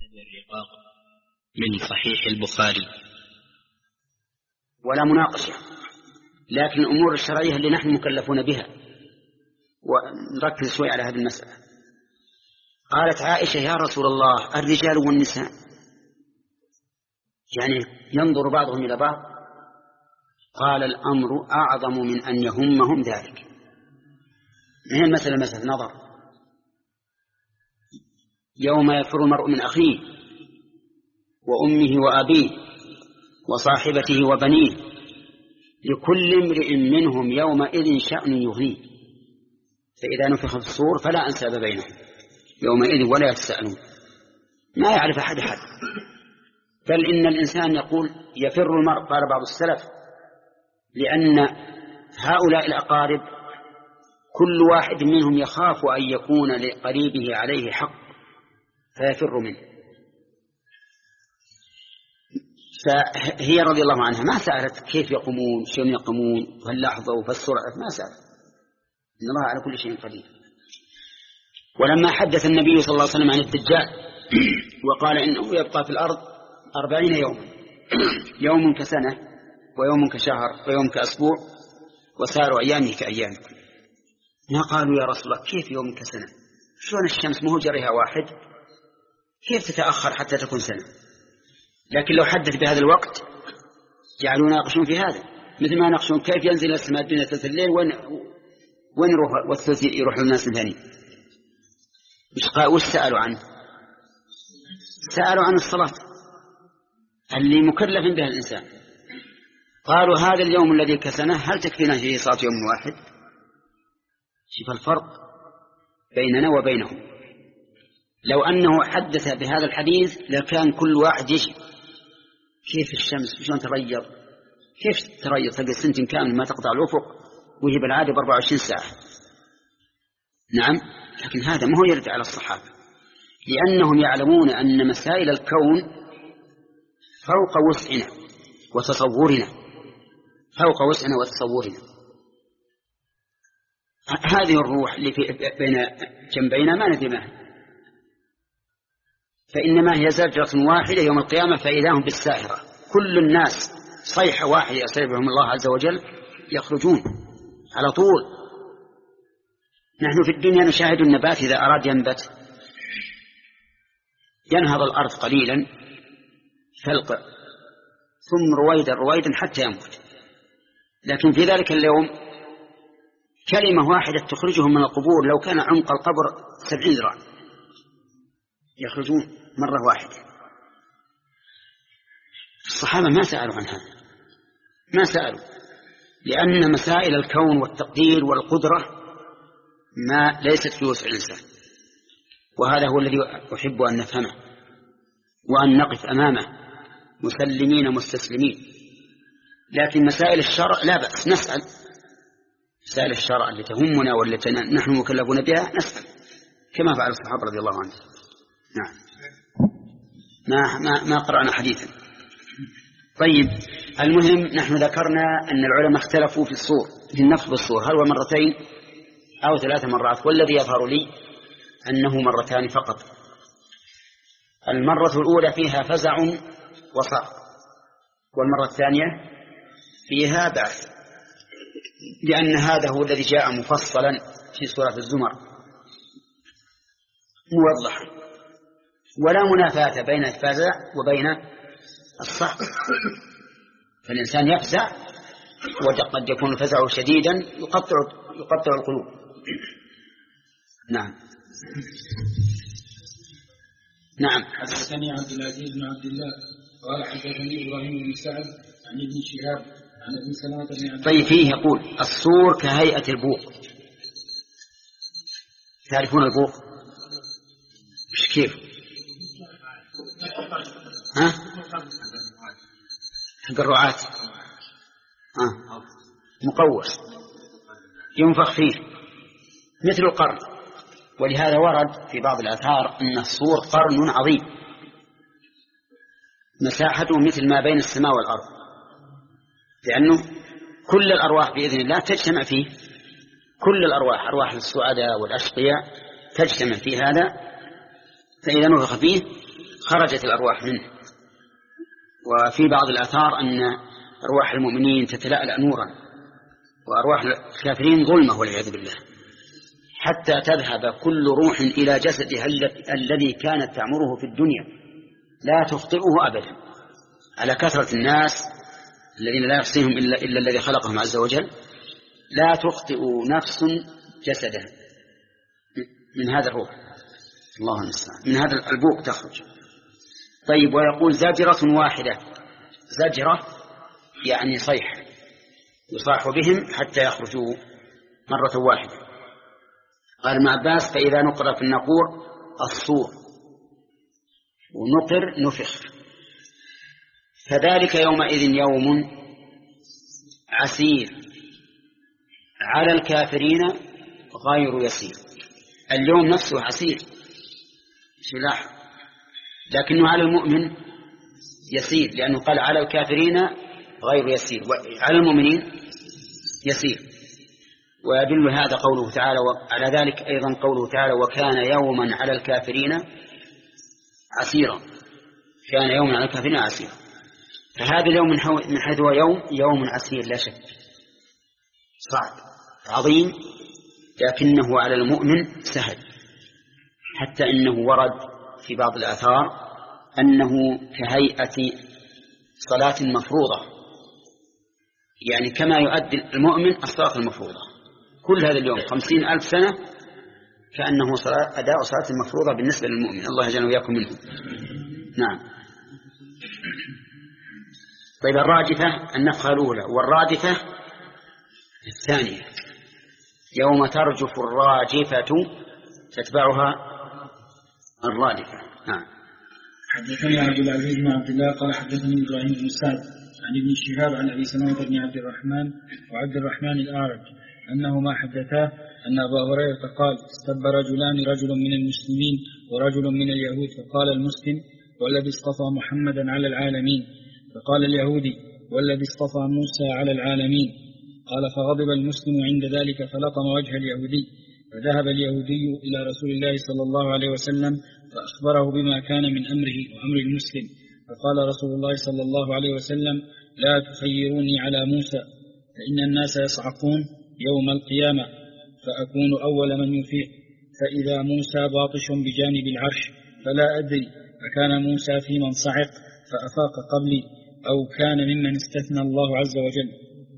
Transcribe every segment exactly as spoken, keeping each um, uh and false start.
الرقاق من صحيح البخاري. ولا مناقشة، لكن الأمور الشرعية اللي نحن مكلفون بها، ونركز شوي على هذه المسألة. قالت عائشة: يا رسول الله، الرجال والنساء يعني ينظر بعضهم إلى بعض؟ قال: الأمر أعظم من أن يهمهم ذلك. هي المسألة مسألة نظر. يوم يفر المرء من أخيه وأمه وأبيه وصاحبته وبنيه لكل امرئ منهم يومئذ شأن يغنيه، فإذا نفخ في الصور فلا أنساب بينهم يومئذ ولا يتساءلون، ما يعرف أحد أحد. بل إن الإنسان يقول يفر المرء، قال بعض السلف، لأن هؤلاء الأقارب كل واحد منهم يخاف أن يكون لقريبه عليه حق فيفر منه. فهي رضي الله عنها ما سألت كيف يقومون، شلون يقومون، فاللحظة وفالسرعة، ما سألت، إن الله على كل شيء قدير. ولما حدث النبي صلى الله عليه وسلم عن الدجال وقال إنه يبقى في الأرض أربعين يوما، يوم كسنة ويوم كشهر ويوم كأسبوع وسائر أيامه كأيامكم، ما قالوا يا رسول الله كيف يوم كسنة؟ شلون الشمس مو جريها واحد، كيف تتأخر حتى تكون سنة؟ لكن لو حدث بهذا الوقت جعلوا يناقشون في هذا، مثل ما يناقشون كيف ينزل السماء الدنيا ثلث الليل وين وين يروح والثلث يروح للناس الثاني. وش سألوا عنه؟ سألوا عن الصلاة اللي مكلف بها الإنسان. قالوا هذا اليوم الذي كسنه هل تكفينا فيه صلاة يوم واحد؟ شوف الفرق بيننا وبينهم. لو أنه حدث بهذا الحديث لكان كل واحد يشي كيف الشمس شلون تغير، كيف تغير تلقى سنة كامل ما تقطع الأفق وهي بالعادة بأربع وعشرين ساعة. نعم، لكن هذا ما هو يرد على الصحابة، لأنهم يعلمون أن مسائل الكون فوق وسعنا وتصورنا، فوق وسعنا وتصورنا. هذه الروح اللي في بين جنبينا ما ندري ما، فإنما هي زجرة واحدة يوم القيامة فإذا هم بالساهرة، كل الناس صيحة واحدة يصيبهم الله عز وجل يخرجون على طول. نحن في الدنيا نشاهد النبات إذا أراد ينبت ينهض الأرض قليلا فلق ثم رويدا رويدا حتى ينبت، لكن في ذلك اليوم كلمة واحدة تخرجهم من القبور، لو كان عمق القبر سبعين ذراع يخرجون مرة واحدة. الصحابة ما سألوا عن هذا، ما سألوا، لأن مسائل الكون والتقدير والقدرة ما ليست في وسع الإنسان، وهذا هو الذي أحب أن نفهمه وأن نقف أمامه مسلمين مستسلمين. لكن مسائل الشرع لا بأس نسأل، مسائل الشرع اللي تهمنا والتي نحن مكلفون بها نسأل كما فعل الصحابة رضي الله عنهم. نعم، ما ما ما قرأنا حديثا. طيب، المهم نحن ذكرنا أن العلماء اختلفوا في الصور، في النفخ بالصور، هل هو مرتين أو ثلاث مرات، والذي يظهر لي أنه مرتان فقط. المرة الأولى فيها فزع وصعق، والمرة الثانية فيها بعث، لأن هذا هو الذي جاء مفصلا في سورة الزمر موضحا، ولا منافاة بين الفزع وبين الصعق. فالإنسان يفزع وقد يكون الفزع شديدا يقطع يقطع القلوب. نعم نعم. حدثني عبد العزيز بن عبد الله قال حدثني إبراهيم بن سعد عن ابن شهاب عن ابن سلمة بن عبد. طيب، فيه يقول الصور كهيئة البوق. تعرفون البوق؟ مش كيف؟ ها؟ حق الرعاة، ها، مقوس ينفخ فيه مثل القرن، ولهذا ورد في بعض الآثار أن الصور قرن عظيم مساحته مثل ما بين السماء والأرض، لأنه كل الأرواح بإذن الله تجتمع فيه، كل الأرواح، أرواح السعداء والأشقياء تجتمع في هذا، فإذا نفخ فيه خرجت الأرواح منه. وفي بعض الآثار أن أرواح المؤمنين تتلألأ نورا، وأرواح الكافرين ظلمة والعياذ بالله، حتى تذهب كل روح إلى جسدها الذي كانت تعمره في الدنيا، لا تخطئه أبدا، على كثرة الناس الذين لا يحصيهم إلا, إلا الذي خلقهم عز وجل. لا تخطئ نفس جسدها من هذا الروح، الله المستعان، من هذا البوق تخرج. طيب، ويقول زجرة واحدة، زجرة يعني صيح، يصاح بهم حتى يخرجوا مرة واحدة. قال ابن عباس: فإذا نقر في النقور الصور، ونقر نفخ، فذلك يومئذ يوم عسير على الكافرين غير يسير. اليوم نفسه عسير سلاح، لكنه على المؤمن يسير، لأنه قال على الكافرين غير يسير، وعلى المؤمنين يسير. ويدل هذا قوله تعالى، وعلى ذلك أيضا قوله تعالى: وكان يوما على الكافرين عسيرا. كان يوما على الكافرين عسيرا. فهذا اليوم من حيث هو يوم يوم عسير لا شك، صعب عظيم، لكنه على المؤمن سهل. حتى إنه ورد في بعض الآثار أنه كهيئة صلاة مفروضة، يعني كما يؤدي المؤمن الصلاة المفروضة كل هذا اليوم خمسين ألف سنة، كأنه صلاة أداء صلاة المفروضة بالنسبة للمؤمن. الله يجعلنا وإياكم منه. نعم. طيب، الراجفة النفخة الأولى، والرادفة الثانية يوم ترجف الراجفة تتبعها الرادفة. نعم. حدثني عبد العزيز بن عبد الله قال حدثني إبراهيم بن سعد عن ابن شهاب عن أبي سلمة بن عبد الرحمن وعبد الرحمن الأعرج أنهما حدثاه أن أبا هريرة قال: استب رجلان، رجل من المسلمين ورجل من اليهود، فقال المسلم: والذي اصطفى محمدا على العالمين. فقال اليهودي: والذي اصطفى موسى على العالمين. قال: فغضب المسلم عند ذلك فلطم وجه اليهودي، فذهب اليهودي إلى رسول الله صلى الله عليه وسلم فأخبره بما كان من أمره وأمر المسلم. فقال رسول الله صلى الله عليه وسلم: لا تخيروني على موسى، فإن الناس يصعقون يوم القيامة، فأكون أول من يفيق، فإذا موسى باطش بجانب العرش، فلا أدري أكان موسى في من صعق فأفاق قبلي، أو كان ممن استثنى الله عز وجل.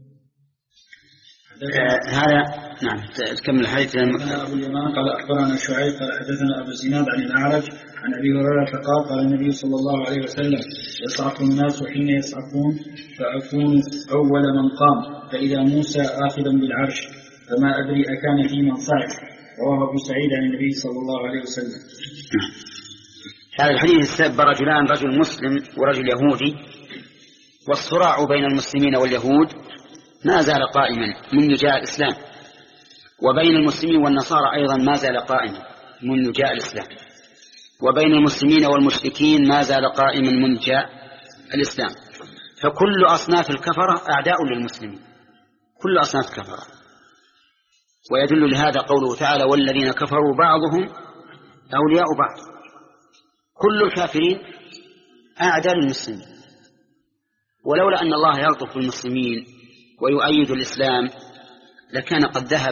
آه هذا نعم. تكمل الحديث. أبو اليمان قال: أخبرنا شعيب قال حدثنا أبو الزناد عن الأعرج عن أبي هريرة قال: قال النبي صلى الله عليه وسلم: يصعق الناس حين يصعقون، فأكون أول من قام، فإذا موسى آخذا بالعرش، فما أدري أكان في من صعق. رواه أبو سعيد عن النبي صلى الله عليه وسلم. هذا الحديث سب رجلان، رجل مسلم ورجل يهودي، والصراع بين المسلمين واليهود ما زال قائما منذ جاء الإسلام، وبين المسلمين والنصارى أيضا ما زال قائما منذ جاء الإسلام، وبين المسلمين والمشركين ما زال قائما منذ جاء الإسلام. فكل أصناف الكفرة أعداء للمسلمين، كل أصناف الكفرة. ويدل لهذا قوله تعالى: والذين كفروا بعضهم أولياء بعض. كل الكافرين أعداء للمسلمين، ولولا أن الله يلطف بالمسلمين ويؤيد الإسلام لكان قد ذهب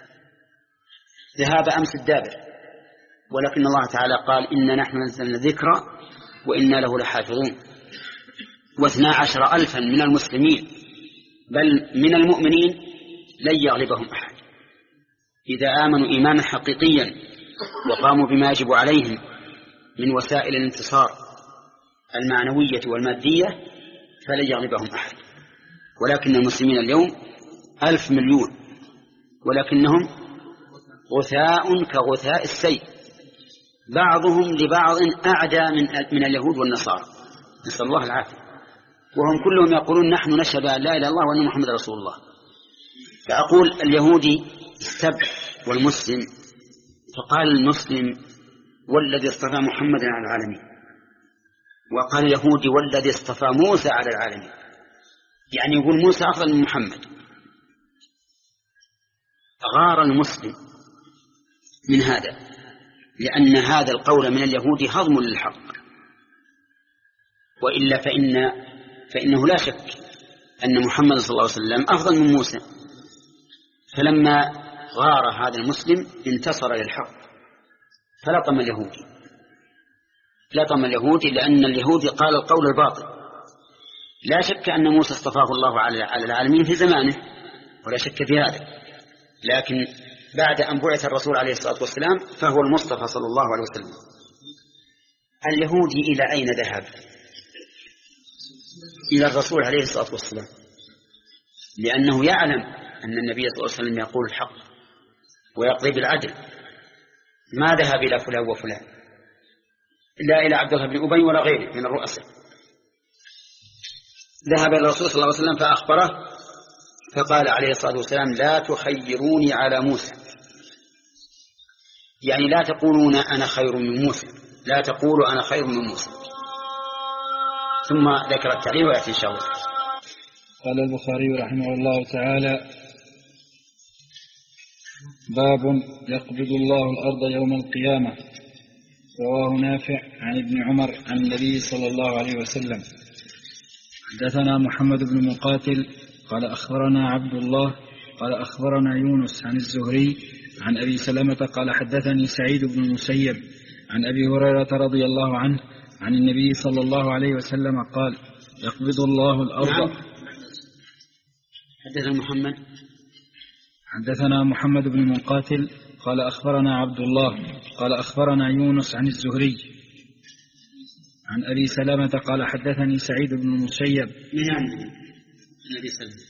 ذهاب أمس الدابر. ولكن الله تعالى قال: إنا نحن نزلنا ذكرى وإنا له لحافظون. واثنا عشر ألفا من المسلمين بل من المؤمنين لن يغلبهم أحد إذا آمنوا إيمانا حقيقيا وقاموا بما يجب عليهم من وسائل الانتصار المعنوية والمادية، فلن يغلبهم أحد. ولكن المسلمين اليوم ألف مليون، ولكنهم غثاء كغثاء السيل، بعضهم لبعض أعدى من, من اليهود والنصارى، نسأل الله العافية. وهم كلهم يقولون: نحن نشهد أن لا إله إلا الله وأن محمد رسول الله. فأقول اليهودي السب والمسلم، فقال المسلم: والذي اصطفى محمدا على العالمين، وقال اليهودي: والذي اصطفى موسى على العالمين، يعني يقول موسى أفضل من محمد. غار المسلم من هذا، لأن هذا القول من اليهود هضم للحق، وإلا فإن فإنه لا شك أن محمد صلى الله عليه وسلم أفضل من موسى. فلما غار هذا المسلم انتصر للحق فلطم اليهودي لطم اليهودي لأن اليهودي قال القول الباطل. لا شك أن موسى اصطفاه الله على العالمين في زمانه ولا شك في هذا، لكن بعد أن بعث الرسول عليه الصلاة والسلام فهو المصطفى صلى الله عليه وسلم. اليهودي إلى أين ذهب؟ إلى الرسول عليه الصلاة والسلام، لأنه يعلم أن النبي صلى الله عليه وسلم يقول الحق ويقضي بالعدل. ما ذهب إلى فلان وفلان، لا إلى عبد الله بن أبي ولا غيره من الرؤساء، ذهب إلى الرسول صلى الله عليه وسلم فأخبره فقال عليه الصلاة والسلام لا تخيروني على موسى، يعني لا تقولون أنا خير من موسى، لا تقولوا أنا خير من موسى. ثم ذكر التعليل ويأتي إن شاء الله. قال البخاري رحمه الله تعالى باب يقبض الله الأرض يوم القيامة. رواه نافع عن ابن عمر عن النبي صلى الله عليه وسلم. حدثنا محمد بن مقاتل قال أخبرنا عبد الله قال أخبرنا يونس عن الزهري عن أبي سلمة قال حدثني سعيد بن المسيب عن أبي هريرة رضي الله عنه عن النبي صلى الله عليه وسلم قال يقبض الله الأرض. حدثنا محمد حدثنا محمد بن مقاتل قال أخبرنا عبد الله قال أخبرنا يونس عن الزهري عن أبي سلمة قال حدثني سعيد بن المسيب من النبي صلى الله عليه وسلم.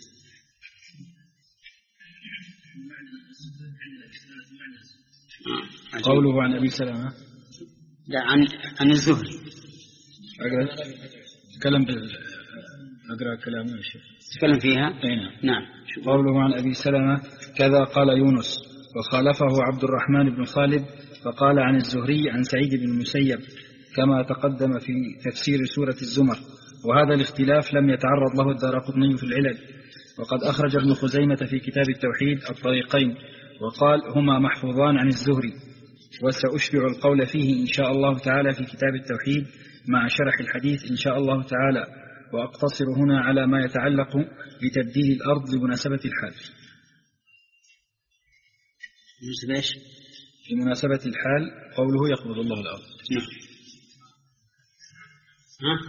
قوله عن أبي سلمة لا عن عن الزهري. أقرأ تكلم بال أقرأ كلامه يا شيخ تكلم فيها. نعم. نعم. قوله عن أبي سلمة كذا قال يونس وخالفه عبد الرحمن بن خالد فقال عن الزهري عن سعيد بن المسيب كما تقدم في تفسير سورة الزمر. وهذا الاختلاف لم يتعرض له الدارقطني في العلل، وقد أخرج ابن خزيمة في كتاب التوحيد الطريقين وقال هما محفوظان عن الزهري، وسأشبع القول فيه إن شاء الله تعالى في كتاب التوحيد مع شرح الحديث إن شاء الله تعالى، وأقتصر هنا على ما يتعلق بتبديل الأرض لمناسبة الحال. لمناسبة الحال قوله يقبض الله الأرض. ها؟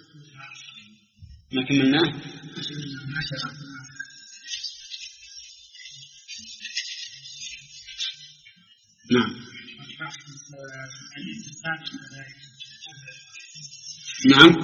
ما كملناه؟ نعم. نعم.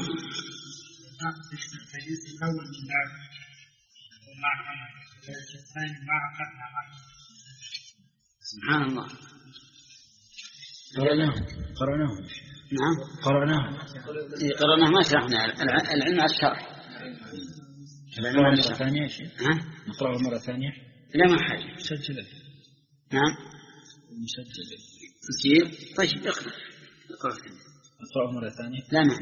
سبحان الله. قرأناه قرأناه نعم قرأناه قرأناه ما شرحنا العلم على الشرح. العلم مرة ثانية يا شيخ. ها؟ نقرأه مرة ثانية. لا ما حاجة. مسجلة. نعم. مسجلة. تسجيل. طيب اقرأ. اقرأ. نقرأه مرة ثانية. لا ما.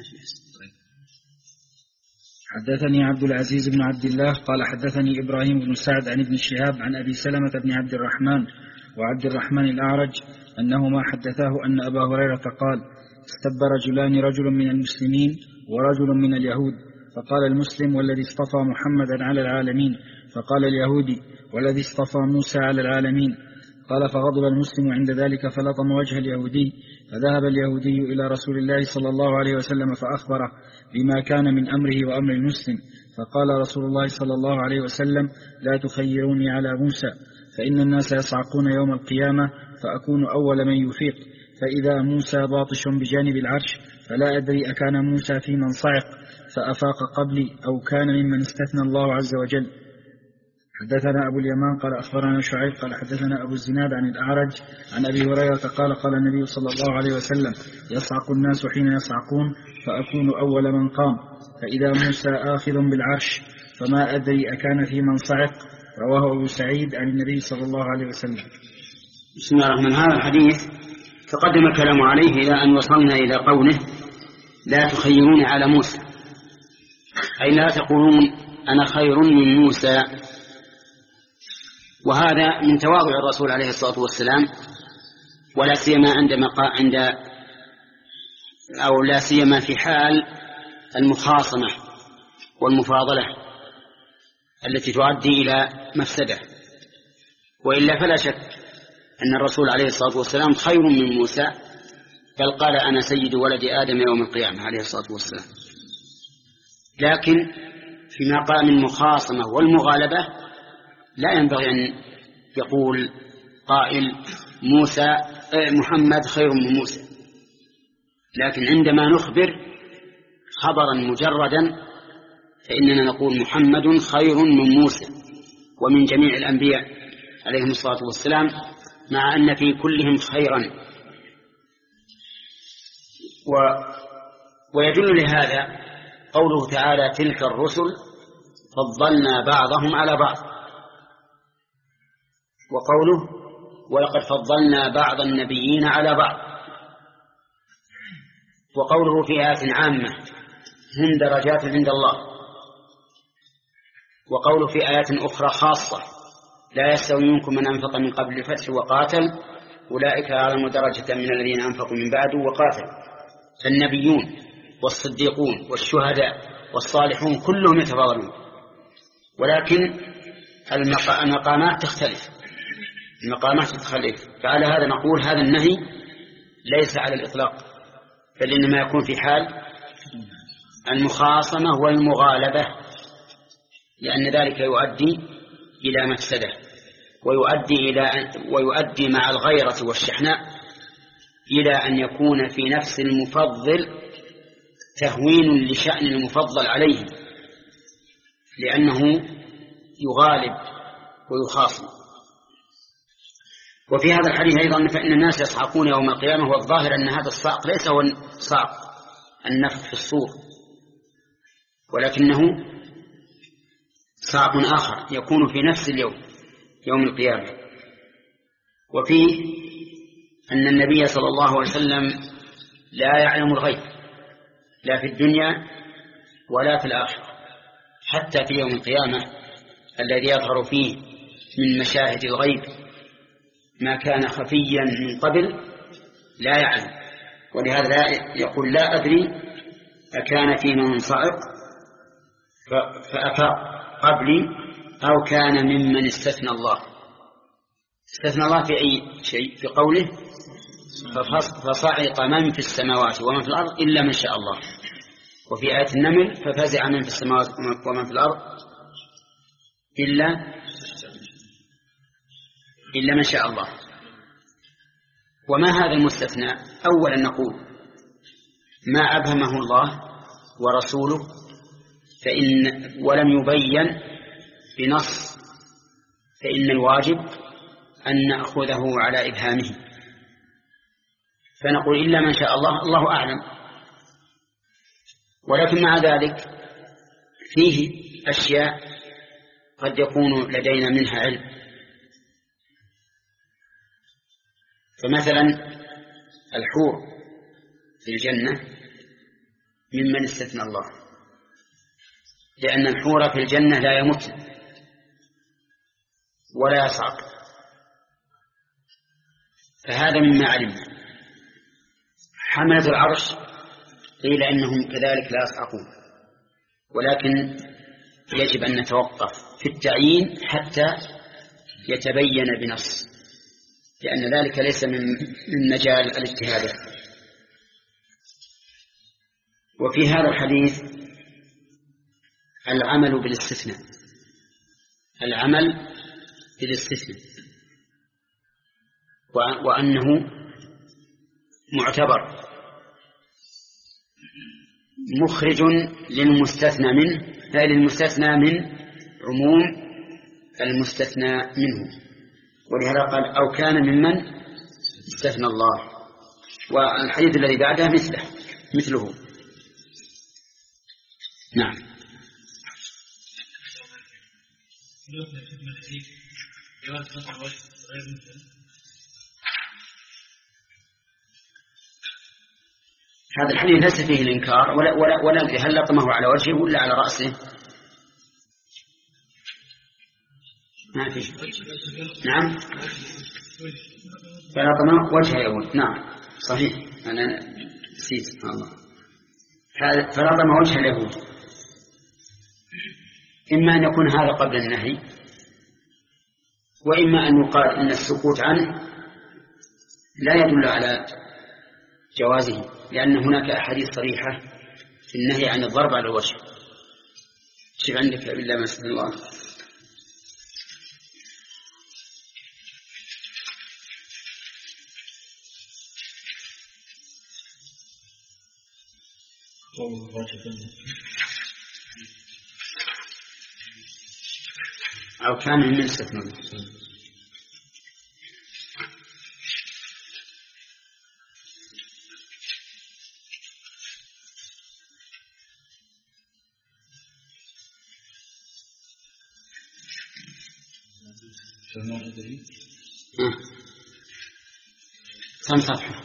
حدثني عبد العزيز بن عبد الله قال حدثني إبراهيم بن سعد عن ابن شهاب عن أبي سلمة بن عبد الرحمن وعبد الرحمن الأعرج أنهما حدثاه أن أبا هريرة قال استب رجلان رجل من المسلمين ورجل من اليهود، فقال المسلم والذي اصطفى محمدا على العالمين، فقال اليهودي والذي اصطفى موسى على العالمين. قال فغضب المسلم عند ذلك فلطم وجه اليهودي، فذهب اليهودي إلى رسول الله صلى الله عليه وسلم فأخبره بما كان من أمره وأمر المسلم، فقال رسول الله صلى الله عليه وسلم لا تخيروني على موسى، فإن الناس يصعقون يوم القيامة فأكون أول من يفيق، فإذا موسى باطش بجانب العرش فلا أدري أكان موسى في من صعق فأفاق قبلي أو كان ممن استثنى الله عز وجل. حدثنا أبو اليمان قال أخبرنا شعيب قال حدثنا أبو الزناد عن الأعرج عن أبي هريرة قال قال النبي صلى الله عليه وسلم يصعق الناس حين يصعقون فأكون أول من قام، فإذا موسى آخذ بالعرش فما أدري أكان في من صعق. رواه أبو سعيد عن النبي صلى الله عليه وسلم. بسم الله الرحمن الرحيم. هذا الحديث تقدم الكلام عليه إلى أن وصلنا إلى قوله لا تخيرون على موسى، أي لا تقولون أنا خير من موسى. وهذا من تواضع الرسول عليه الصلاة والسلام، ولا سيما عندما عند أو لا سيما في حال المخاصمة والمفاضلة التي تؤدي إلى مفسدة. وإلا فلا شك أن الرسول عليه الصلاة والسلام خير من موسى، بل قال أنا سيد ولد آدم يوم القيامة عليه الصلاة والسلام. لكن في مقام المخاصمة والمغالبة لا ينبغي أن يقول قائل موسى محمد خير من موسى، لكن عندما نخبر خبرا مجردا فإننا نقول محمد خير من موسى ومن جميع الأنبياء عليهم الصلاة والسلام، مع أن في كلهم خيرا. و ويدل لهذا قوله تعالى تلك الرسل فضلنا بعضهم على بعض، وقوله ولقد فضلنا بعض النبيين على بعض، وقوله في آية عامة هم درجات عند الله، وقوله في آية أخرى خاصة لا يستوي منكم من أنفق من قبل الفتح وقاتل أولئك أعظم درجة من الذين أنفقوا من بعد وقاتل. فالنبيون والصديقون والشهداء والصالحون كلهم يتفاضلون، ولكن المقامات تختلف، المقامات تختلف. فعلى هذا نقول هذا النهي ليس على الإطلاق، بل إنما يكون في حال المخاصمة والمغالبة، لأن ذلك يؤدي إلى مفسدة، ويؤدي إلى ويؤدي مع الغيرة والشحناء إلى أن يكون في نفس المفضل تهوين لشأن المفضل عليه، لأنه يغالب ويخاصم. وفي هذا الحديث أيضا فإن الناس يصعقون يوم القيامة، والظاهر أن هذا الصعق ليس هو صعق النفخ في الصور، ولكنه صعق آخر يكون في نفس اليوم يوم القيامة. وفيه أن النبي صلى الله عليه وسلم لا يعلم الغيب لا في الدنيا ولا في الآخرة، حتى في يوم القيامة الذي يظهر فيه من مشاهد الغيب ما كان خفيا من قبل لا يعلم. ولهذا يقول لا أدري أكان في من صعق فأفاق قبلي أو كان ممن استثنى الله. استثنى الله في أي شيء؟ في قوله فصعق من في السماوات ومن في الأرض إلا من شاء الله. وفي آية النمل ففزع من في السماوات ومن في الأرض إلا إلا من شاء الله. وما هذا المستثنى؟ أولا نقول ما أبهمه الله ورسوله فإن ولم يبين بنص، فإن الواجب أن نأخذه على إبهامه، فنقول إلا من شاء الله الله أعلم. ولكن مع ذلك فيه أشياء قد يكون لدينا منها علم، فمثلا الحور في الجنة ممن استثنى الله، لأن الحور في الجنة لا يموت ولا يصعق، فهذا مما علمنا. حملة العرش قيل إنهم كذلك لا يصعقون، ولكن يجب أن نتوقف في التعيين حتى يتبين بنص، لأن ذلك ليس من مجال الاجتهاد. وفي هذا الحديث العمل بالاستثناء، العمل بالاستثناء، وأنه معتبر مخرج للمستثنى منه للمستثنى من عموم المستثنى منه. ولهذا قال أو كان ممن استثنى الله. والحديث الذي بعده مثله مثله نعم. هذا الحديث ليس فيه الإنكار ولا ولا ولا هل لطمه على وجهه ولا على رأسه؟ ما فيه. نعم فلطمه وجهه يقول نعم صحيح، أنا نسيت سبحان الله. هذا فرض وجه اليهود، إما أن يكون هذا قبل النهي، وإما أن يقال أن السكوت عنه لا يدل على جوازه، لأن هناك أحاديث صريحة في النهي عن الضرب على الوجه. شوف عندك إلا ما شاء الله. أو كان من استثناء. كم صفحة؟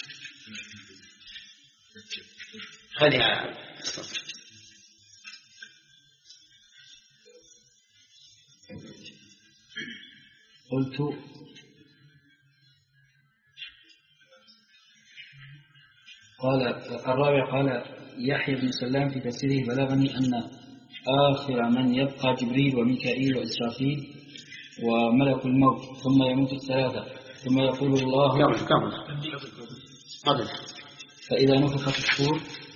خليها الصفحة. قلت قال الرابع قال يحيى بن سلام في تفسيره بلغني أن آخر من يبقى جبريل وميكائيل وإسرافيل وملك الموت ثم يموت الثلاثة ثم يقول الله قبل قبل قبل فإذا نفخ في الصور.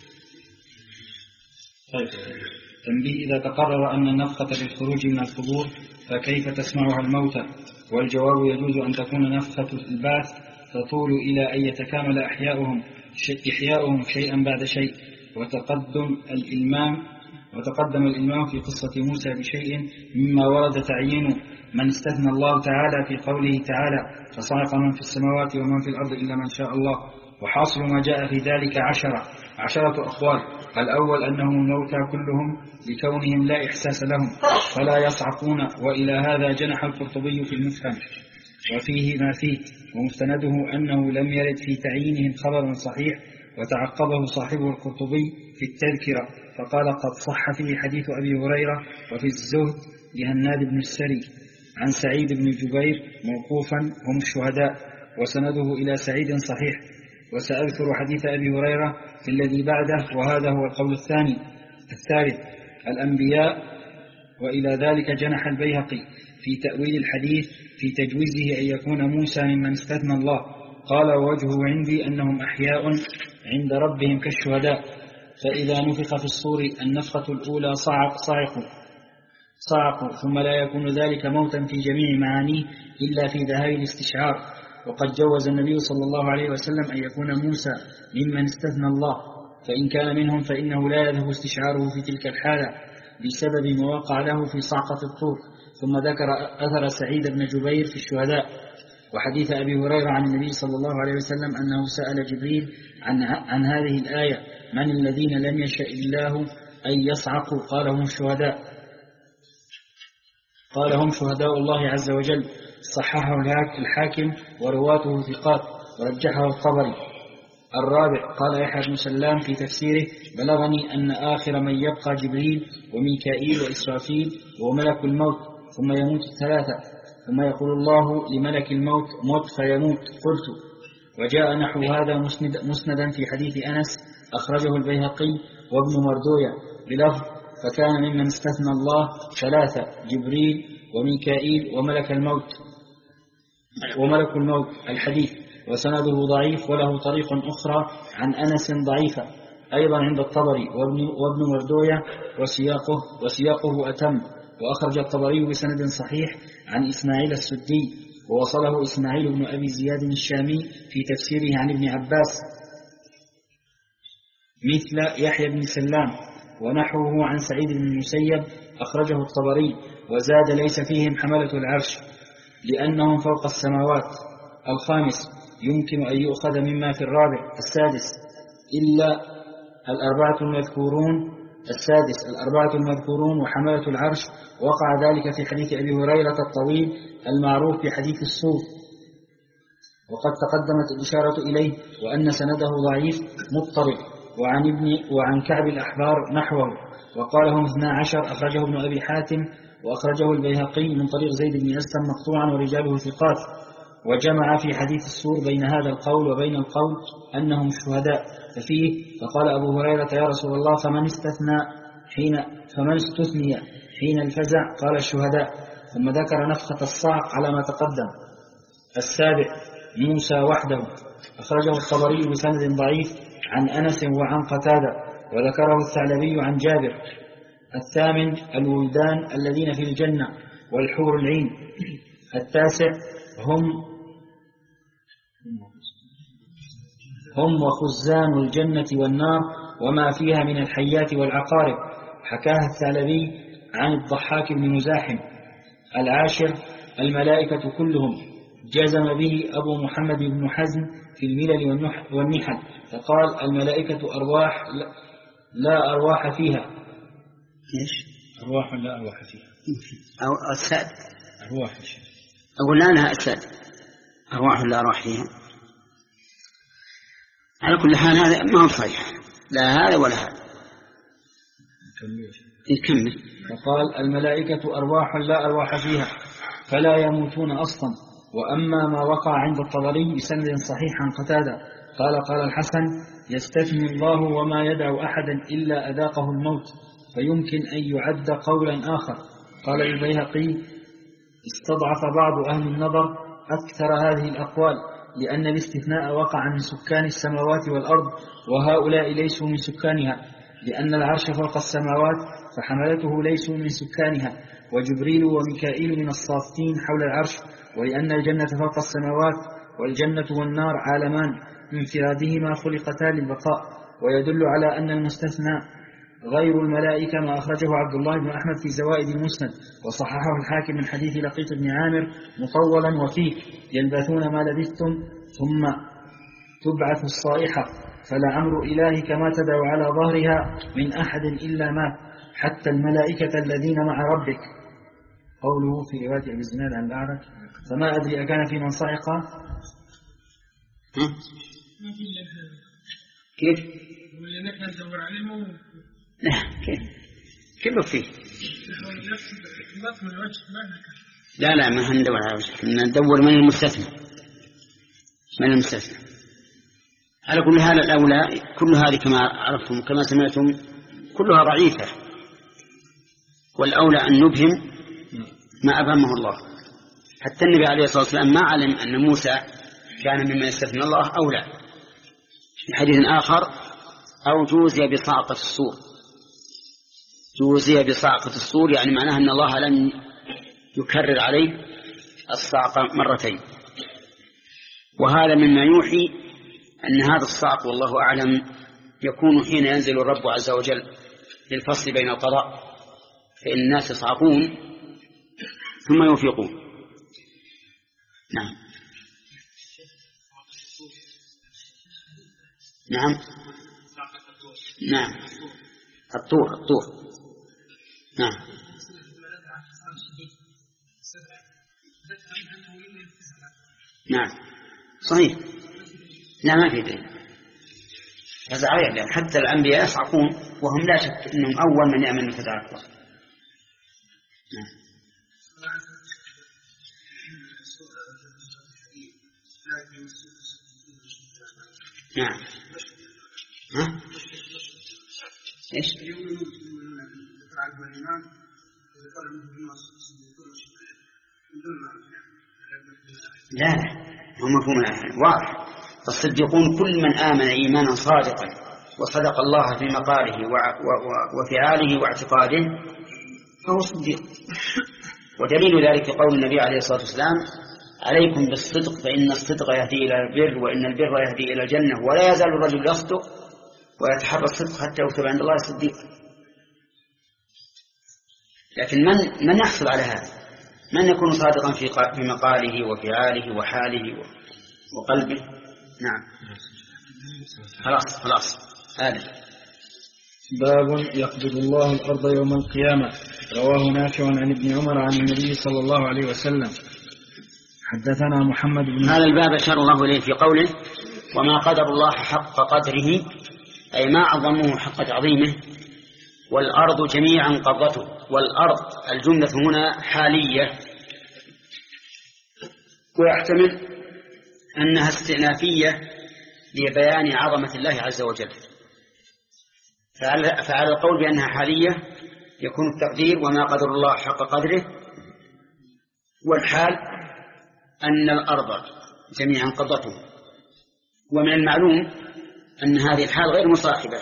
طيب تنبيه إذا تقرر أن النفخة بالخروج من القبور فكيف تسمعها الموتى؟ والجواب يجوز أن تكون نفخة البعث تطول إلى أن يتكامل أحياؤهم إحياؤهم شيئا بعد شيء. وتقدم الإلمام وتقدم الإلمام في قصة موسى بشيء مما ورد تعيين من استثنى الله تعالى في قوله تعالى فصعق من في السماوات ومن في الأرض إلا من شاء الله. وحاصل ما جاء في ذلك عشرة عشرة أقوال. الأول أنهم الموتى كلهم لكونهم لا إحساس لهم فلا يصعقون، وإلى هذا جنح القرطبي في المفهم وفيه ما فيه، ومستنده أنه لم يرد في تعيينهم خبر صحيح، وتعقبه صاحبه القرطبي في التذكرة فقال قد صح فيه حديث أبي هريرة وفي الزهد لهناد بن السري عن سعيد بن جبير موقوفا هم الشهداء، وسنده إلى سعيد صحيح. وسأذكر حديث أبي هريرة في الذي بعده، وهذا هو القول الثاني. الثالث الأنبياء، وإلى ذلك جنح البيهقي في تأويل الحديث في تجويزه أن يكون موسى ممن استثنى الله. قال ووجهه عندي أنهم أحياء عند ربهم كالشهداء، فإذا نفخ في الصور النفخة الأولى صعق صعقوا صعقوا ثم لا يكون ذلك موتا في جميع معانيه إلا في ذهاب الاستشعار. وقد جوز النبي صلى الله عليه وسلم أن يكون موسى ممن استثنى الله، فإن كان منهم فإنه لا يذهب استشعاره في تلك الحالة بسبب ما وقع له في صعقة الطور. ثم ذكر أثر سعيد بن جبير في الشهداء، وحديث أبي هريرة عن النبي صلى الله عليه وسلم أنه سأل جبريل عن, عن هذه الآية من الذين لم يشاء الله أن يصعقوا؟ قال هم الشهداء قال هم شهداء الله عز وجل. صححه الحاكم ورواته ثقات ورجحه الطبري. الرابع قال يحيى بن سلام في تفسيره بلغني أن آخر من يبقى جبريل وميكائيل وإسرافيل وملك الموت ثم يموت الثلاثة ثم يقول الله لملك الموت موت فيموت. قلت وجاء نحو هذا مسند مسندا في حديث أنس أخرجه البيهقي وابن مردوية بلفظ فكان ممن استثنى الله ثلاثة جبريل وميكائيل وملك الموت وملك الموت الحديث، وسنده ضعيف وله طريق أخرى عن أنس ضعيفة أيضا عند الطبري وابن, وابن مردوية وسياقه, وسياقه أتم. وأخرج الطبري بسند صحيح عن إسماعيل السدي ووصله إسماعيل بن أبي زياد الشامي في تفسيره عن ابن عباس مثل يحيى بن سلام. ونحوه عن سعيد بن المسيب أخرجه الطبري وزاد ليس فيهم حملة العرش لأنهم فوق السماوات. الخامس يمكن أن يؤخذ مما في الرابع. السادس إلا الأربعة المذكورون السادس الأربعة المذكورون وحملة العرش وقع ذلك في حديث أبي هريرة الطويل المعروف بحديث الصوف، وقد تقدمت الإشارة إليه وأن سنده ضعيف مضطرب. وعن ابن وعن كعب الأحبار نحوه وقال هم اثنا عشر أخرجه ابن أبي حاتم وأخرجه البيهقي من طريق زيد بن أسلم مقطوعا ورجاله ثقات. وجمع في حديث السور بين هذا القول وبين القول أنهم الشهداء. ففيه فقال أبو هريرة يا رسول الله فمن استثنى حين فمن استثني حين الفزع؟ قال الشهداء. ثم ذكر نفخة الصعق على ما تقدم. السابع موسى وحده، أخرجه الطبري بسند ضعيف عن أنس وعن قتادة، وذكره الثعلبي عن جابر. الثامن الولدان الذين في الجنة والحور العين. التاسع هم هم وخزان الجنة والنار وما فيها من الحيات والعقارب. حكاها الثعلبي عن الضحاك بن مزاحم. العاشر الملائكة كلهم. جزم به أبو محمد بن حزم في الملل والنحل، فقال الملائكة أرواح لا أرواح فيها. إيش؟ أرواح لا أرواح فيها أو أجساد. أرواح. أقول لا لها أجساد، أرواح لا أرواح فيها. على كل حال هذا ما هو صحيح، لا هذا ولا هذا. نكمل. فقال الملائكة أرواح لا أرواح فيها فلا يموتون أصلا. وأما ما وقع عند الطبري بسند صحيح عن قتادة قال قال الحسن يستثني الله وما يدعو أحدا إلا أذاقه الموت، فيمكن أن يعد قولا آخر. قال البيهقي استضعف بعض أهل النظر أكثر هذه الأقوال، لأن الاستثناء وقع من سكان السماوات والأرض، وهؤلاء ليسوا من سكانها، لأن العرش فوق السماوات فحملته ليسوا من سكانها، وجبريل وميكائيل من الصافتين حول العرش، ولأن الجنة فوق السماوات والجنة والنار عالمان انفرادهما خلقتا للبقاء. ويدل على أن المستثنى غير الملائكة ما أخرجه عبد الله بن أحمد في زوائد المسند، وصححه الحاكم من حديث لقيط بن عامر مطولا وفيه يلبثون ما لبثتم ثم تبعث الصائحة فلعمر إلهك ما تدعو على ظهرها من أحد إلا مات حتى الملائكة الذين مع ربك. قوله في رواية أبي الزناد عن الأعرج فما أدري أكان في من صعق. كيف؟ لا كيف؟ كله فيه. لا لا ما هندور على وجه، ندور من المستثنى. من المستثنى. على كل هذا الأولى كل هذه كما عرفتم كما سمعتم كلها ضعيفة، والأولى أن نبهم ما أبهمه الله. حتى النبي عليه الصلاة والسلام ما علم أن موسى كان ممن يستثنى الله أولى. في حديث آخر أو جوزي بصعقة السور. جوزي بصعقة السور يعني معناه أن الله لن يكرر عليه الصعقة مرتين، وهذا مما يوحي أن هذا الصعق والله أعلم يكون حين ينزل الرب عز وجل للفصل بين القضاء، فإن الناس يصعقون ثم يوفقون. نعم نعم نعم الطور الطور نعم نعم صحيح. لا ما في دليل هذا عيب، لأن حتى الأنبياء يصعقون وهم لا شك أنهم أول من يعمل الفزع الأكبر. نعم نعم ها ايش؟ لا لا هو مفهوم واضح. الصديقون كل من آمن إيمانا صادقا وصدق الله في مقاله وفعاله واعتقاده فهو صديق. ودليل ذلك قول النبي عليه الصلاة والسلام عليكم بالصدق فإن الصدق يهدي إلى البر وإن البر يهدي إلى الجنة، ولا يزال الرجل يصدق ويتحرى الصدق حتى يكتب عند الله صديق. لكن من من يحصل على هذا؟ من يكون صادقا في في مقاله وفعاله وحاله وقلبه؟ نعم خلاص خلاص هذا باب يقبض الله الأرض يوم القيامة. رواه نافع عن ابن عمر عن النبي صلى الله عليه وسلم. حدثنا محمد بن هذا الباب أشار الله إليه في قوله وما قدر الله حق قدره، أي ما عظمه حق تعظيمه. والأرض جميعا قبضته. والأرض الجملة هنا حالية، ويحتمل أنها استئنافية لبيان عظمة الله عز وجل، فعلى, فعلى القول بأنها حالية يكون التقدير وما قدر الله حق قدره، والحال أن الأرض جميعا قبضته. ومن المعلوم أن هذه الحال غير مصاحبة،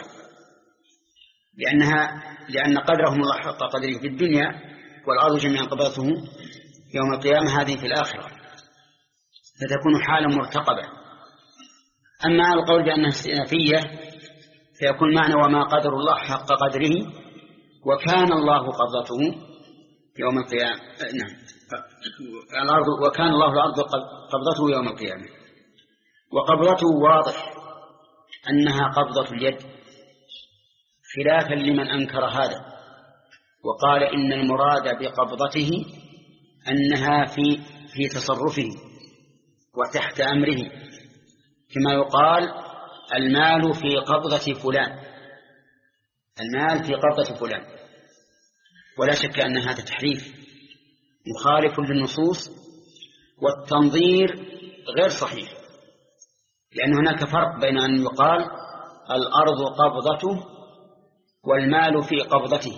لأنها لأن قدرهم الله حق قدره في الدنيا والأرض جميعا قبضته يوم القيامة هذه في الآخرة، فتكون حالا مرتقبة. أما على القول بأنها استئنافية فيكون معنى وما قدر الله حق قدره وكان الله قبضته يوم القيامة. نعم، الأرض وكان الله الأرض قبضته يوم القيامة. وقبضته واضح أنها قبضة اليد، خلافا لمن أنكر هذا وقال إن المراد بقبضته أنها في في تصرفه وتحت أمره، كما يقال المال في قبضة فلان، المال في قبضة فلان. ولا شك أن هذا تحريف مخالف للنصوص، والتنظير غير صحيح، لأن هناك فرق بين أن يقال الأرض قبضته والمال في قبضته.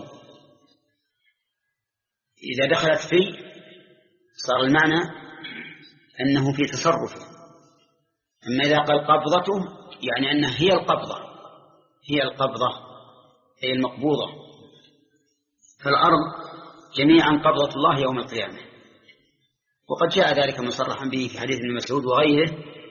إذا دخلت في صار المعنى أنه في تصرفه، أما إذا قال قبضته يعني أنها هي القبضة، هي القبضة هي المقبوضة. فالأرض جميعا قبضة الله يوم القيامة، وقد جاء ذلك مصرحا به في حديث ابن مسعود وغيره.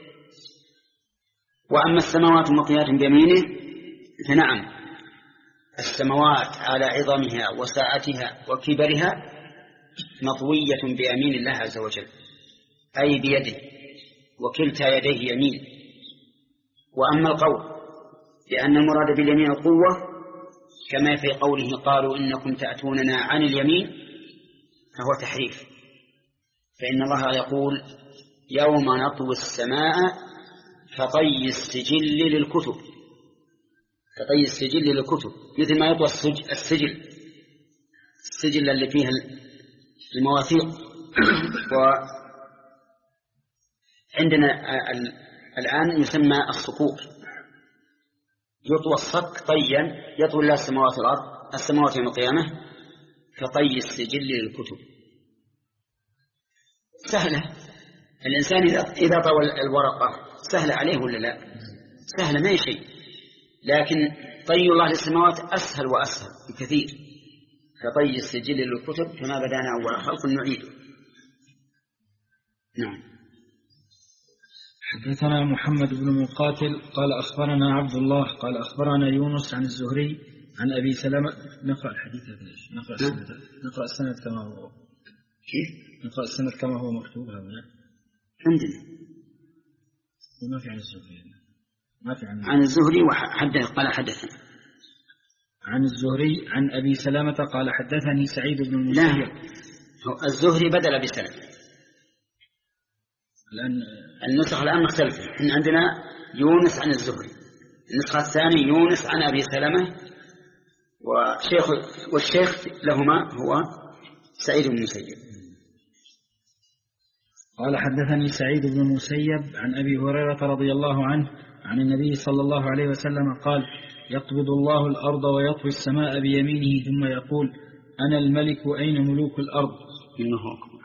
وأما السماوات مطويات بيمينه فنعم، السماوات على عظمها وساعتها وكبرها مطوية بيمين الله عز وجل، أي بيده، وكلتا يديه يمين. وأما القول لأن المراد باليمين القوة كما في قوله قالوا إنكم تأتوننا عن اليمين فهو تحريف، فإن الله يقول يوم نطوي السماء كطي السجل للكتب، كطي السجل للكتب، مثل ما يطوى السجل السجل اللي فيها المواثيق. وعندنا الآن يسمى الصكوك، يطوى الصك طيا يطوي الله السماوات والأرض السماوات يوم القيامة كطي السجل للكتب. سهلة، الإنسان إذا طوى الورقة سهلة عليه ولا لا؟ سهلة، ما هي شيء، لكن طي الله للسماوات أسهل وأسهل بكثير، كطي السجل للكتب كما بدأنا أول خلق نعيده. نعم. حدثنا محمد بن مقاتل قال أخبرنا عبد الله قال أخبرنا يونس عن الزهري عن أبي سلمة. نقرأ الحديث هذا، نقرأ السند، نقرأ السند كما هو. كيف؟ نقرأ السند كما هو مكتوب هذا عندنا، وما في عن الزهري، ما في عن عن الزهري وحدث قال حدثنا عن الزهري عن أبي سلمة قال حدثني سعيد بن المسيب. لا، الزهري بدل بسلمة. الآن النسخة الآن مختلفة، إن عندنا يونس عن الزهري، النسخة الثانية يونس عن أبي سلمة، وشيخ والشيخ لهما هو سعيد بن المسيب. قال حدثني سعيد بن المسيب عن أبي هريرة رضي الله عنه عن النبي صلى الله عليه وسلم قال يقبض الله الأرض ويطوي السماء بيمينه ثم يقول أنا الملك أين ملوك الأرض. إنه أكبر.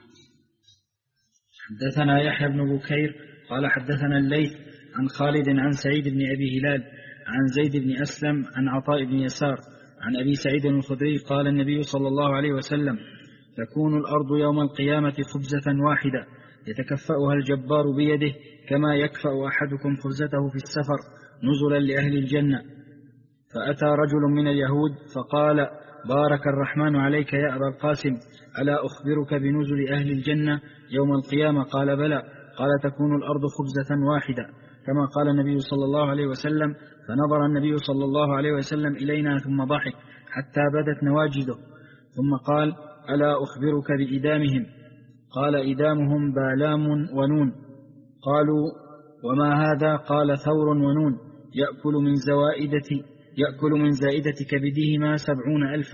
حدثنا يحيى بن بكير قال حدثنا الليث عن خالد عن سعيد بن أبي هلال عن زيد بن أسلم عن عطاء بن يسار عن أبي سعيد الخدري قال النبي صلى الله عليه وسلم تكون الأرض يوم القيامة خبزة واحدة يتكفأها الجبار بيده كما يكفأ أحدكم خبزته في السفر نزلا لأهل الجنة. فأتى رجل من اليهود فقال بارك الرحمن عليك يا أبا القاسم ألا أخبرك بنزل أهل الجنة يوم القيامة؟ قال بلى. قال تكون الأرض خبزة واحدة كما قال النبي صلى الله عليه وسلم. فنظر النبي صلى الله عليه وسلم إلينا ثم ضحك حتى بدت نواجذه ثم قال ألا أخبرك بإدامهم؟ قال إدامهم بالام ونون. قالوا وما هذا؟ قال ثور ونون يأكل من زوائدة يأكل من زائدة كبدهما سبعون ألفا.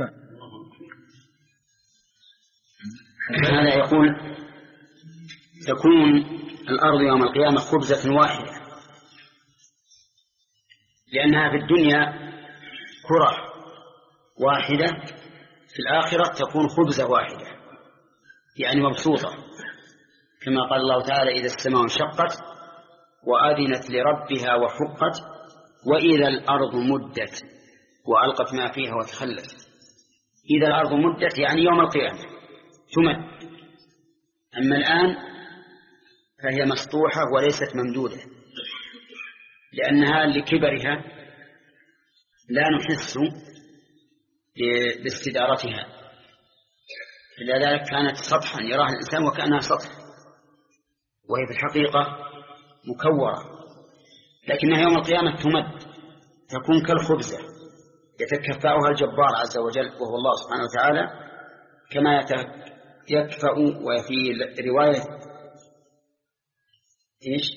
هذا يقول تكون الأرض يوم القيامة خبزة واحدة، لأنها في الدنيا كرة واحدة، في الآخرة تكون خبزة واحدة يعني مبسوطة، كما قال الله تعالى: إذا السماء انشقت وأذنت لربها وحقت وإذا الأرض مدت وألقت ما فيها وتخلت. إذا الأرض مدت يعني يوم القيامة تمد، أما الآن فهي مسطوحة وليست ممدودة، لأنها لكبرها لا نحس باستدارتها، لذلك كانت سطحا يراها الإنسان وكأنها سطح، وهي في الحقيقة مكورة، لكنها يوم القيامة تمد تكون كالخبزة يتكفأها الجبار عز وجل وهو الله سبحانه وتعالى، كما يكفأ. وفي رواية إيش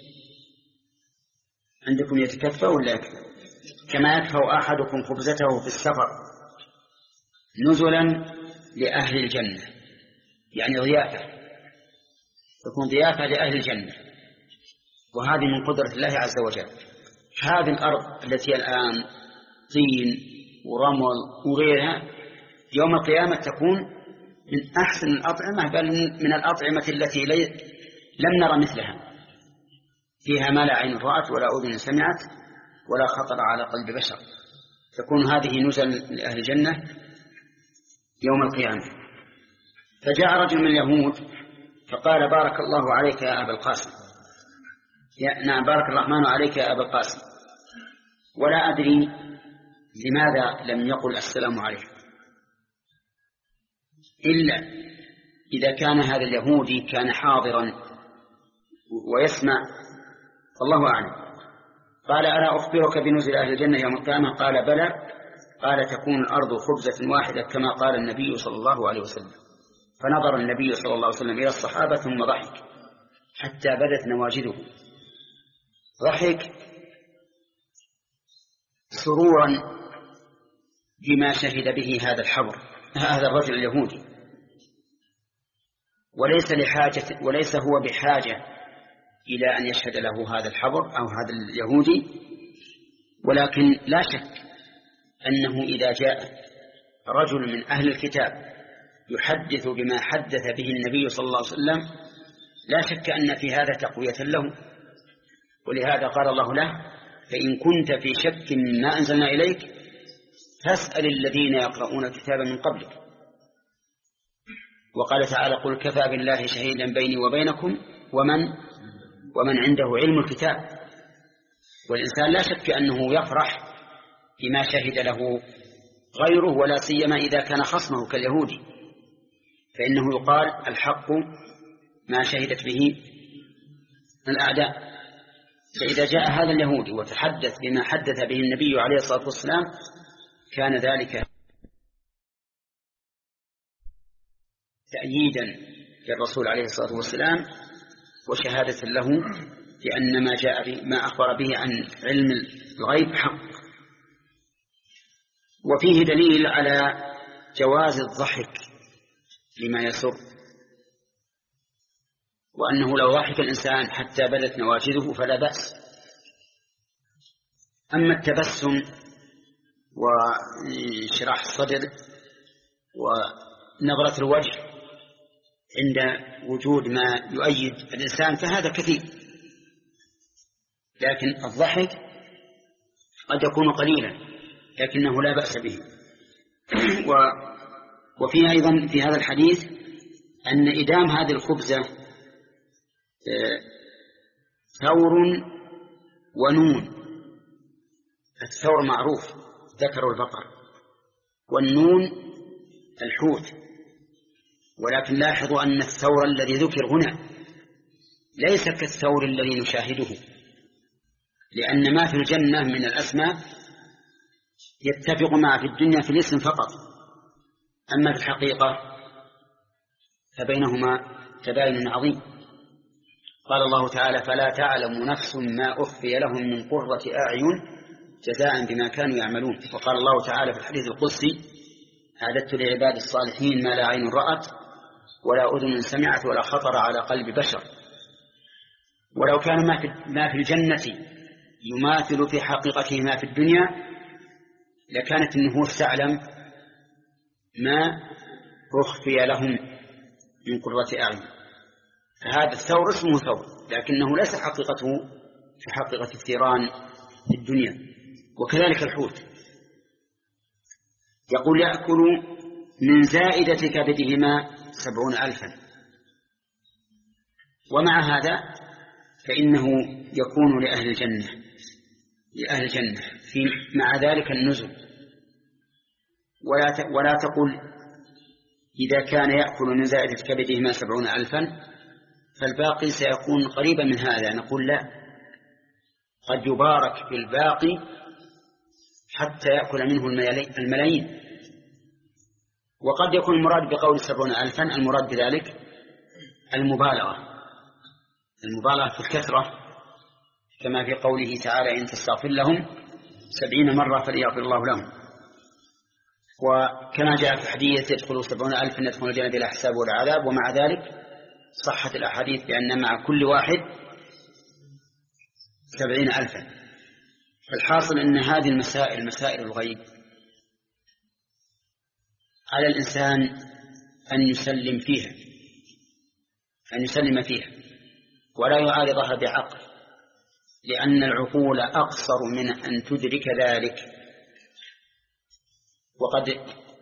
عندكم يتكفأ ولا يكفأ؟ كما يكفأ أحدكم خبزته في السفر نزلا لأهل الجنة، يعني ضيافة، تكون ضيافة لأهل الجنة، وهذه من قدرة الله عز وجل. هذه الأرض التي الآن طين ورمل وغيرها يوم القيامة تكون من أحسن الأطعمة، بل من الأطعمة التي لم نرى مثلها، فيها ما لا عين رأت ولا أذن سمعت ولا خطر على قلب بشر. تكون هذه نزل لأهل الجنة يوم القيامة. فجاء رجل من اليهود فقال: بارك الله عليك يا أبا القاسم. يا نعم، بارك الرحمن عليك يا أبا القاسم. ولا أدري لماذا لم يقل السلام عليكم، إلا إذا كان هذا اليهودي كان حاضرا ويسمع، الله أعلم. قال: ألا أخبرك بنزل أهل الجنة يوم القيامة؟ قال: بلى. قال: تكون الأرض خبزة واحدة كما قال النبي صلى الله عليه وسلم. فنظر النبي صلى الله عليه وسلم إلى الصحابة ثم ضحك حتى بدت نواجذه، ضحك سرورا بما شهد به هذا الحبر هذا الرجل اليهودي، وليس لحاجة وليس هو بحاجة إلى أن يشهد له هذا الحبر أو هذا اليهودي، ولكن لا شك أنه إذا جاء رجل من أهل الكتاب يحدث بما حدث به النبي صلى الله عليه وسلم لا شك أن في هذا تقوية له، ولهذا قال الله له: فإن كنت في شك ما أنزلنا إليك فاسأل الذين يقرؤون الكتاب من قبلك. وقال تعالى: قل كفى بالله شهيدا بيني وبينكم ومن ومن عنده علم الكتاب. والإنسان لا شك أنه يفرح بما شهد له غيره، ولا سيما إذا كان خصمه كاليهودي، فإنه يقال الحق ما شهدت به الأعداء. فإذا جاء هذا اليهودي وتحدث بما حدث به النبي عليه الصلاة والسلام كان ذلك تأييدا للرسول عليه الصلاة والسلام وشهادة له بأن ما جاء به ما أخبر به عن علم الغيب حق. وفيه دليل على جواز الضحك لما يسر، وأنه لو ضحك الإنسان حتى بدت نواجذه فلا بأس. أما التبسم وشرح الصدر ونظرة الوجه عند وجود ما يؤيد الإنسان فهذا كثير، لكن الضحك قد يكون قليلا لكنه لا بأس به. وفي أيضا في هذا الحديث أن إدام هذه الخبزة ثور ونون. الثور معروف ذكر البقر، والنون الحوت، ولكن لاحظوا أن الثور الذي ذكر هنا ليس كالثور الذي نشاهده، لأن ما في الجنة من الأسماء يتفق مع في الدنيا في الاسم فقط، أما في الحقيقة فبينهما تباين عظيم. قال الله تعالى: فلا تعلم نفس ما أخفي لهم من قرة أعين جزاء بما كانوا يعملون. وقال الله تعالى في الحديث القدسي: أعددت لعباد الصالحين ما لا عين رأت ولا أذن سمعت ولا خطر على قلب بشر. ولو كان ما في, ما في الجنة يماثل في حقيقته ما في الدنيا لكانت النفوس تعلم ما أخفي لهم من قرة أعين. فهذا الثور اسمه ثور لكنه ليس حقيقته في حقيقة الثيران في الدنيا. وكذلك الحوت يقول يأكل من زائدة كبدهما سبعون ألفا، ومع هذا فإنه يكون لأهل الجنة لأهل الجنة في مع ذلك النزل. ولا ولا تقل إذا كان يأكل من زائدة كبدهما سبعون ألفا فالباقي سيكون قريبا من هذا. نقول لا، قد يبارك بالباقي حتى يأكل منه الملايين. وقد يكون المراد بقول سبعون ألفا المراد بذلك المبالغة المبالغة في الكثرة، كما في قوله تعالى إن تستغفر لهم سبعين مرة فليغفر الله لهم. وكما جاء في حديث يدخل سبعون ألفا يدخل الجنة بلا حساب ولا عذاب. ومع ذلك صحت الأحاديث بأن مع كل واحد سبعين ألفا. فالحاصل أن هذه المسائل مسائل الغيب على الإنسان أن يسلم فيها أن يسلم فيها ولا يعارضها بعقل، لأن العقول أقصر من أن تدرك ذلك. وقد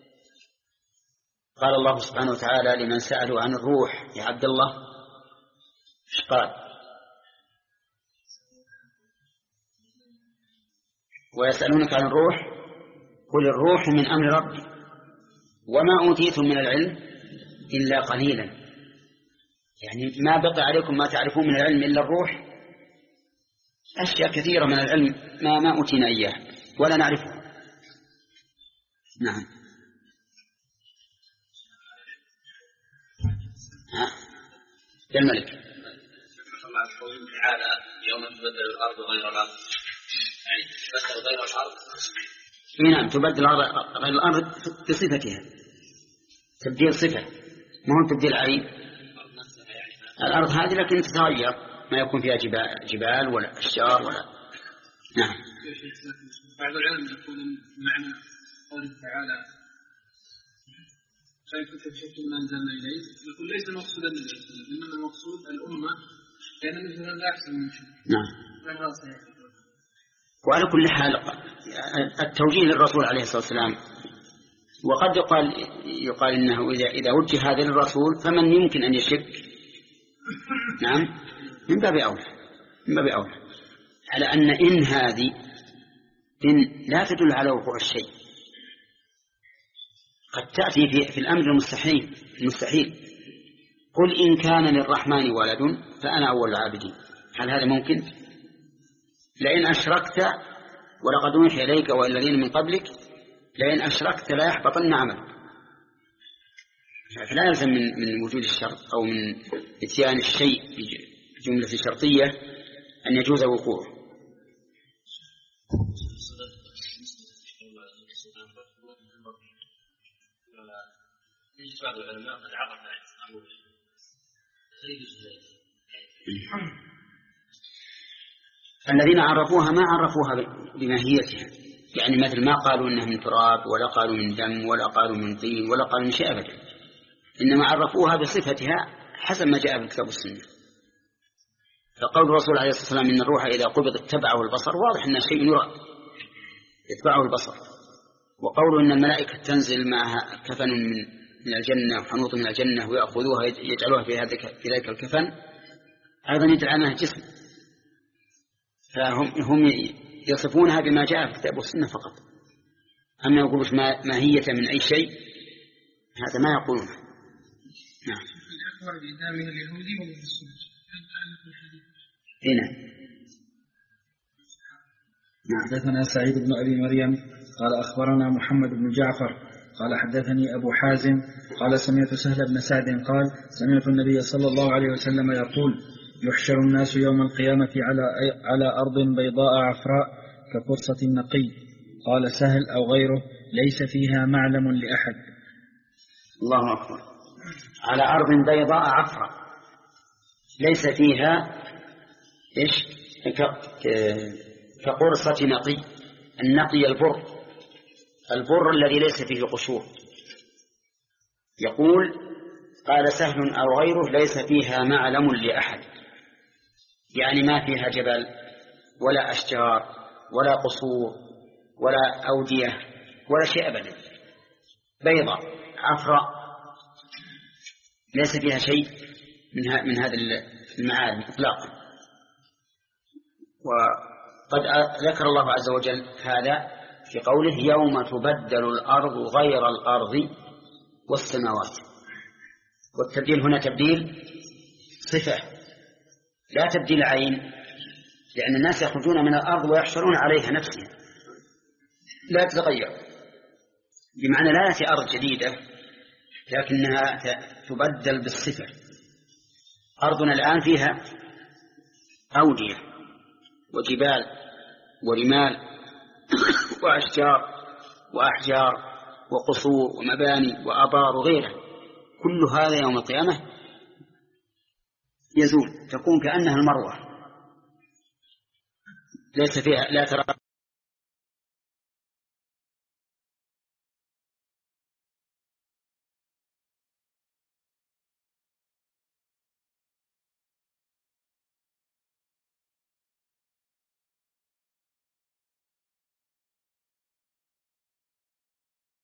قال الله سبحانه وتعالى لمن سألوا عن الروح يا عبد الله إيش قال؟ ويسألونك عن الروح قل الروح من أمر ربي وما أوتيتم من العلم إلا قليلا. يعني ما بقي عليكم ما تعرفون من العلم إلا الروح. أشياء كثيرة من العلم ما ما أوتينا إياه ولا نعرفه. نعم. ها الملك تعالى يوم تبدل الأرض غير الأرض، يعني تبدل غير الأرض. نعم تبدل غير الأرض بصفتها، تبديل صفة ما هو تبديل عين. الأرض هذه لكن تتغير ما يكون فيها جبال, جبال ولا أشجار ولا. نعم. بعض العلم يقول معنى قوله تعالى كيف تكشف ما أنزلنا إليه، يقول ليس مقصودا النبي إنما المقصود الأمة، لأن النبي لا أحسن من شيء. نعم. وعلى كل حال التوجيه للرسول عليه الصلاة والسلام. وقد يقال يقال إنه إذا إذا وجه هذا للرسول فمن يمكن أن يشك. نعم من باب أولى من باب أولى على أن إن هذه إن لا تدل على وقوع الشيء، قد تأتي في, في الأمر المستحيل المستحيل قل إن كان للرحمن ولد فأنا أول العابدين. هل هذا ممكن؟ لئن أشركت ولقد أوحي إليك والذين من قبلك لئن أشركت لا يحبطن عملك. فلا يلزم من, من وجود الشرط أو من إتيان الشيء بجملة شرطية أن يجوز وقوعه. الذين عرفوها ما عرفوها بماهيتها، يعني مثل ما قالوا إنها من تراب ولا قالوا من دم ولا قالوا من طين ولا قالوا من شيء أبدا، إنما عرفوها بصفتها حسب ما جاء في الكتاب والسنة. فقول الرسول عليه الصلاة والسلام إن الروح إذا قبض اتبعه البصر واضح أن شيء يرى يتبعه البصر. وقول إن الملائكة تنزل معها كفن من من الجنة وحنوط من الجنة ويأخذوها يجعلوها في هذا في ذلك الكفن أيضا يدل عنها جسم. فهم هم يصفونها بما جاء في الكتاب والسنة فقط. أما يقولون ماهية من أي شيء هذا ما يقولونه. نعم. الأكبر الإدام من اليهودي ومن السنة. هنا. نعم. حدثنا سعيد بن أبي مريم قال أخبرنا محمد بن جعفر قال حدثني أبو حازم قال سمعت سهل بن سعد قال سمعت النبي صلى الله عليه وسلم يقول يحشر الناس يوم القيامة على على أرض بيضاء عفراء كفرصة النقي. قال سهل أو غيره ليس فيها معلم لأحد. الله أكبر. على أرض بيضاء عفراء ليس فيها إيش كقرصة نقي. النقي البر، البر الذي ليس فيه قشور. يقول قال سهل أو غيره ليس فيها معلم لأحد، يعني ما فيها جبل ولا أشجار ولا قصور ولا أودية ولا شيء أبدا، بيضاء عفراء ليس فيها شيء من من هذا المعالم إطلاقا. وقد ذكر الله عز وجل هذا في قوله يوم تبدل الأرض غير الأرض والسماوات. والتبديل هنا تبديل صفة لا تبديل عين، لأن الناس يخرجون من الأرض ويحشرون عليها نفسها لا تتغير، بمعنى لا تأتي أرض جديدة لكنها تبدل بالصفة. أرضنا الآن فيها أودية وجبال ورمال وأشجار وأحجار وقصور ومباني وآبار وغيرها، كل هذا يوم القيامة يزول، تكون كأنها المروة، ليس فيها لا ترى